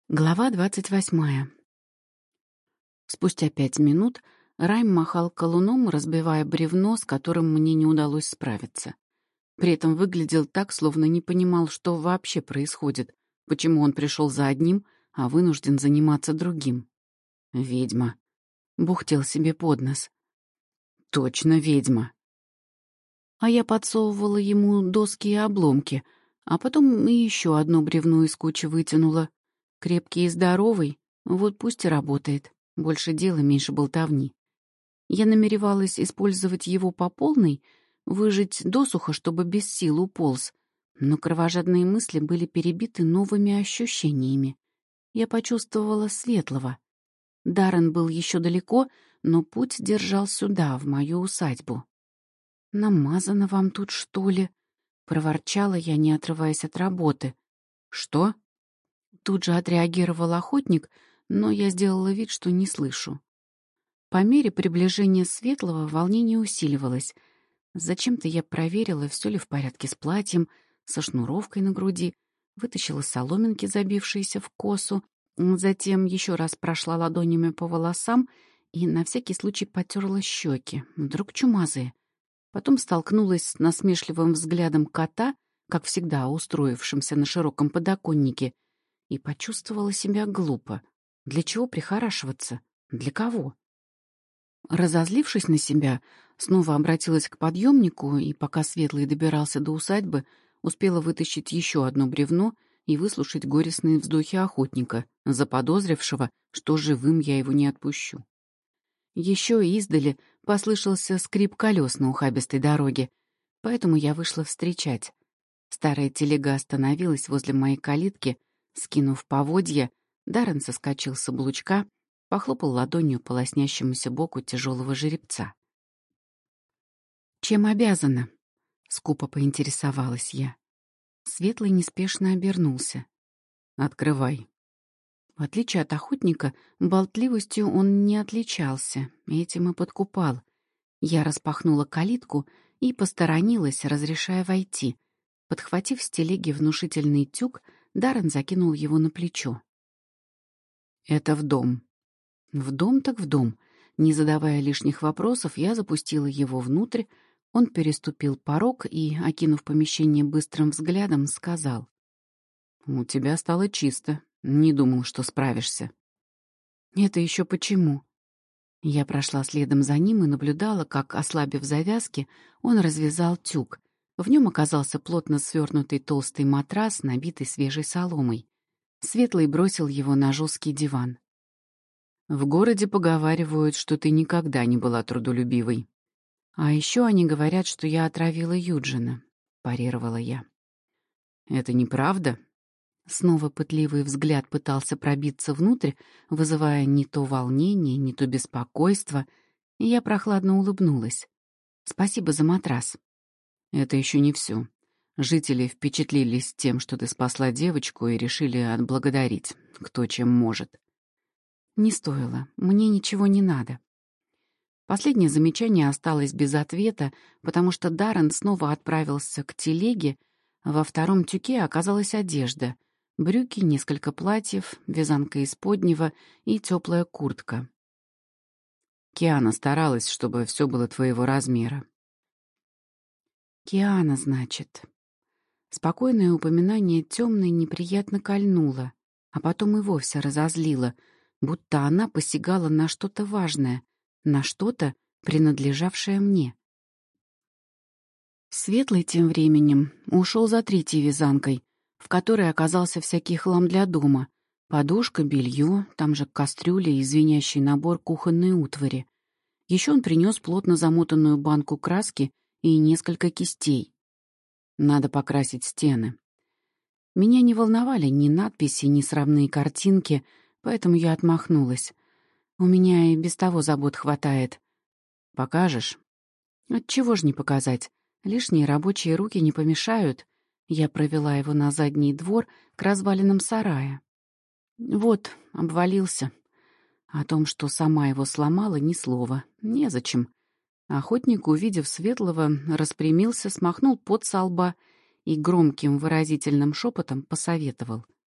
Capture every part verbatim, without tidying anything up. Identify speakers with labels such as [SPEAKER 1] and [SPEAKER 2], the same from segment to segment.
[SPEAKER 1] Глава двадцать восьмая. Спустя пять минут Райм махал колуном, разбивая бревно, с которым мне не удалось справиться. При этом выглядел так, словно не понимал, что вообще происходит, почему он пришел за одним, а вынужден заниматься другим. «Ведьма», — бухтел себе под нос. «Точно ведьма». А я подсовывала ему доски и обломки, а потом и еще одно бревно из кучи вытянула. Крепкий и здоровый, вот пусть и работает. Больше дела, меньше болтовни. Я намеревалась использовать его по полной, выжать досуха, чтобы без сил уполз, но кровожадные мысли были перебиты новыми ощущениями. Я почувствовала светлого. Даррен был еще далеко, но путь держал сюда, в мою усадьбу. «Намазано вам тут, что ли?» — проворчала я, не отрываясь от работы. «Что?» Тут же отреагировал охотник, но я сделала вид, что не слышу. По мере приближения светлого волнение усиливалось. Зачем-то я проверила, все ли в порядке с платьем, со шнуровкой на груди, вытащила соломинки, забившиеся в косу, затем еще раз прошла ладонями по волосам и на всякий случай потерла щеки, вдруг чумазые. Потом столкнулась с насмешливым взглядом кота, как всегда устроившимся на широком подоконнике, и почувствовала себя глупо. Для чего прихорашиваться? Для кого? Разозлившись на себя, снова обратилась к подъемнику и, пока Светлый добирался до усадьбы, успела вытащить еще одно бревно и выслушать горестные вздохи охотника, заподозрившего, что живым я его не отпущу. Еще издали послышался скрип колес на ухабистой дороге, поэтому я вышла встречать. Старая телега остановилась возле моей калитки. Скинув поводья, Даррен соскочил с облучка, похлопал ладонью по лоснящемуся боку тяжелого жеребца. «Чем обязана?» — скупо поинтересовалась я. Светлый неспешно обернулся. «Открывай». В отличие от охотника, болтливостью он не отличался, этим и подкупал. Я распахнула калитку и посторонилась, разрешая войти. Подхватив с телеги внушительный тюк, Даррен закинул его на плечо. «Это в дом». В дом так в дом. Не задавая лишних вопросов, я запустила его внутрь. Он переступил порог и, окинув помещение быстрым взглядом, сказал: «У тебя стало чисто. Не думал, что справишься». «Это еще почему?» Я прошла следом за ним и наблюдала, как, ослабив завязки, он развязал тюк. В нем оказался плотно свернутый толстый матрас, набитый свежей соломой. Светлый бросил его на жесткий диван. «В городе поговаривают, что ты никогда не была трудолюбивой. А еще они говорят, что я отравила Юджина», — парировала я. «Это неправда?» Снова пытливый взгляд пытался пробиться внутрь, вызывая не то волнение, не то беспокойство, и я прохладно улыбнулась. «Спасибо за матрас». «Это еще не все. Жители впечатлились тем, что ты спасла девочку, и решили отблагодарить, кто чем может». «Не стоило. Мне ничего не надо». Последнее замечание осталось без ответа, потому что Даррен снова отправился к телеге. Во втором тюке оказалась одежда — брюки, несколько платьев, вязанка из поднего и теплая куртка. Киана старалась, чтобы все было твоего размера. Киана, значит. Спокойное упоминание темной неприятно кольнуло, а потом и вовсе разозлило, будто она посягала на что-то важное, на что-то, принадлежавшее мне. Светлый тем временем ушел за третьей вязанкой, в которой оказался всякий хлам для дома: подушка, белье, там же кастрюля и звенящий набор кухонной утвари. Еще он принес плотно замотанную банку краски и несколько кистей. Надо покрасить стены. Меня не волновали ни надписи, ни срамные картинки, поэтому я отмахнулась. У меня и без того забот хватает. Покажешь? Отчего ж не показать? Лишние рабочие руки не помешают. Я провела его на задний двор к развалинам сарая. Вот, обвалился. О том, что сама его сломала, ни слова. Незачем. Охотник, увидев Светлого, распрямился, смахнул пот со лба и громким выразительным шепотом посоветовал: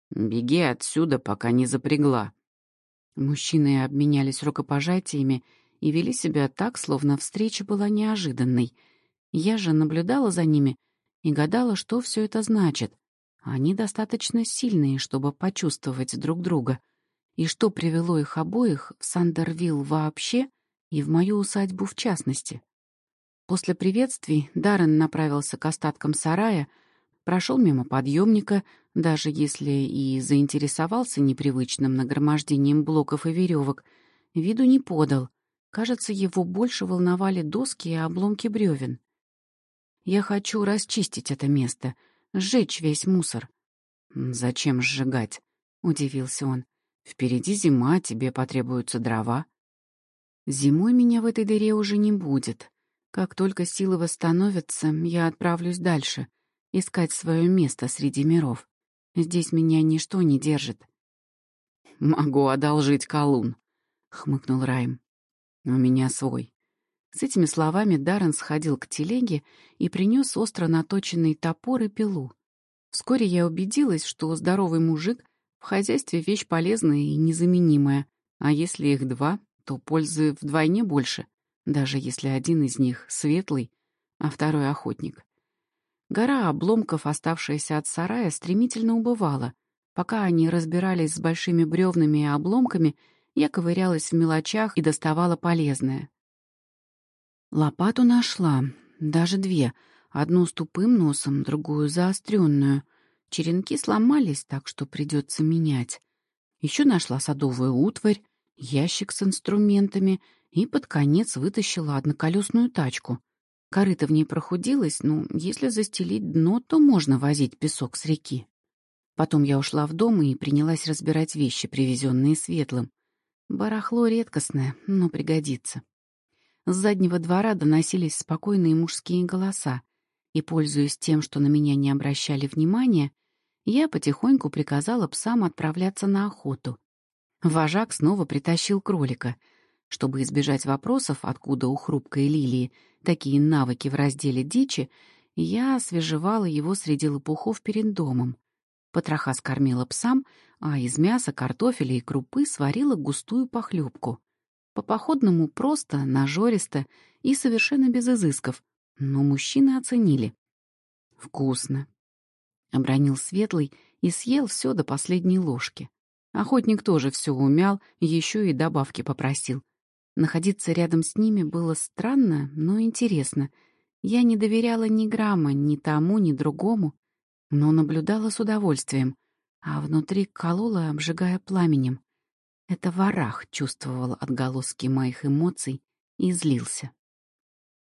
[SPEAKER 2] Беги отсюда, пока не запрягла».
[SPEAKER 1] Мужчины обменялись рукопожатиями и вели себя так, словно встреча была неожиданной. Я же наблюдала за ними и гадала, что все это значит. Они достаточно сильные, чтобы почувствовать друг друга. И что привело их обоих в Сандервилл вообще и в мою усадьбу в частности. После приветствий Даррен направился к остаткам сарая, прошел мимо подъемника, даже если и заинтересовался непривычным нагромождением блоков и веревок, виду не подал. Кажется, его больше волновали доски и обломки бревен. «Я хочу расчистить это место, сжечь весь мусор».
[SPEAKER 2] «Зачем сжигать?» — удивился он. «Впереди зима, тебе потребуются дрова».
[SPEAKER 1] «Зимой меня в этой дыре уже не будет. Как только силы восстановятся, я отправлюсь дальше, искать свое место среди миров. Здесь меня ничто не держит».
[SPEAKER 2] «Могу одолжить колун», — хмыкнул Райм. «У меня свой».
[SPEAKER 1] С этими словами Даррен сходил к телеге и принес остро наточенный топор и пилу. Вскоре я убедилась, что здоровый мужик в хозяйстве вещь полезная и незаменимая, а если их два, то пользы вдвойне больше, даже если один из них светлый, а второй охотник. Гора обломков, оставшаяся от сарая, стремительно убывала. Пока они разбирались с большими бревнами и обломками, я ковырялась в мелочах и доставала полезное. Лопату нашла, даже две, одну с тупым носом, другую заостренную. Черенки сломались, так что придется менять. Еще нашла садовую утварь, ящик с инструментами и под конец вытащила одноколесную тачку. Корыто в ней прохудилось, но если застелить дно, то можно возить песок с реки. Потом я ушла в дом и принялась разбирать вещи, привезенные Светлым. Барахло редкостное, но пригодится. С заднего двора доносились спокойные мужские голоса, и, пользуясь тем, что на меня не обращали внимания, я потихоньку приказала псам отправляться на охоту. Вожак снова притащил кролика. Чтобы избежать вопросов, откуда у хрупкой Лилии такие навыки в разделе дичи, я освежевала его среди лопухов перед домом. Потроха скормила псам, а из мяса, картофеля и крупы сварила густую похлебку. По-походному просто, нажористо и совершенно без изысков, но мужчины оценили. «Вкусно», — обронил Светлый и съел все до последней ложки. Охотник тоже все умял, еще и добавки попросил. Находиться рядом с ними было странно, но интересно. Я не доверяла ни грамма ни тому, ни другому, но наблюдала с удовольствием, а внутри колола, обжигая пламенем. Это Варах чувствовал отголоски моих эмоций и злился.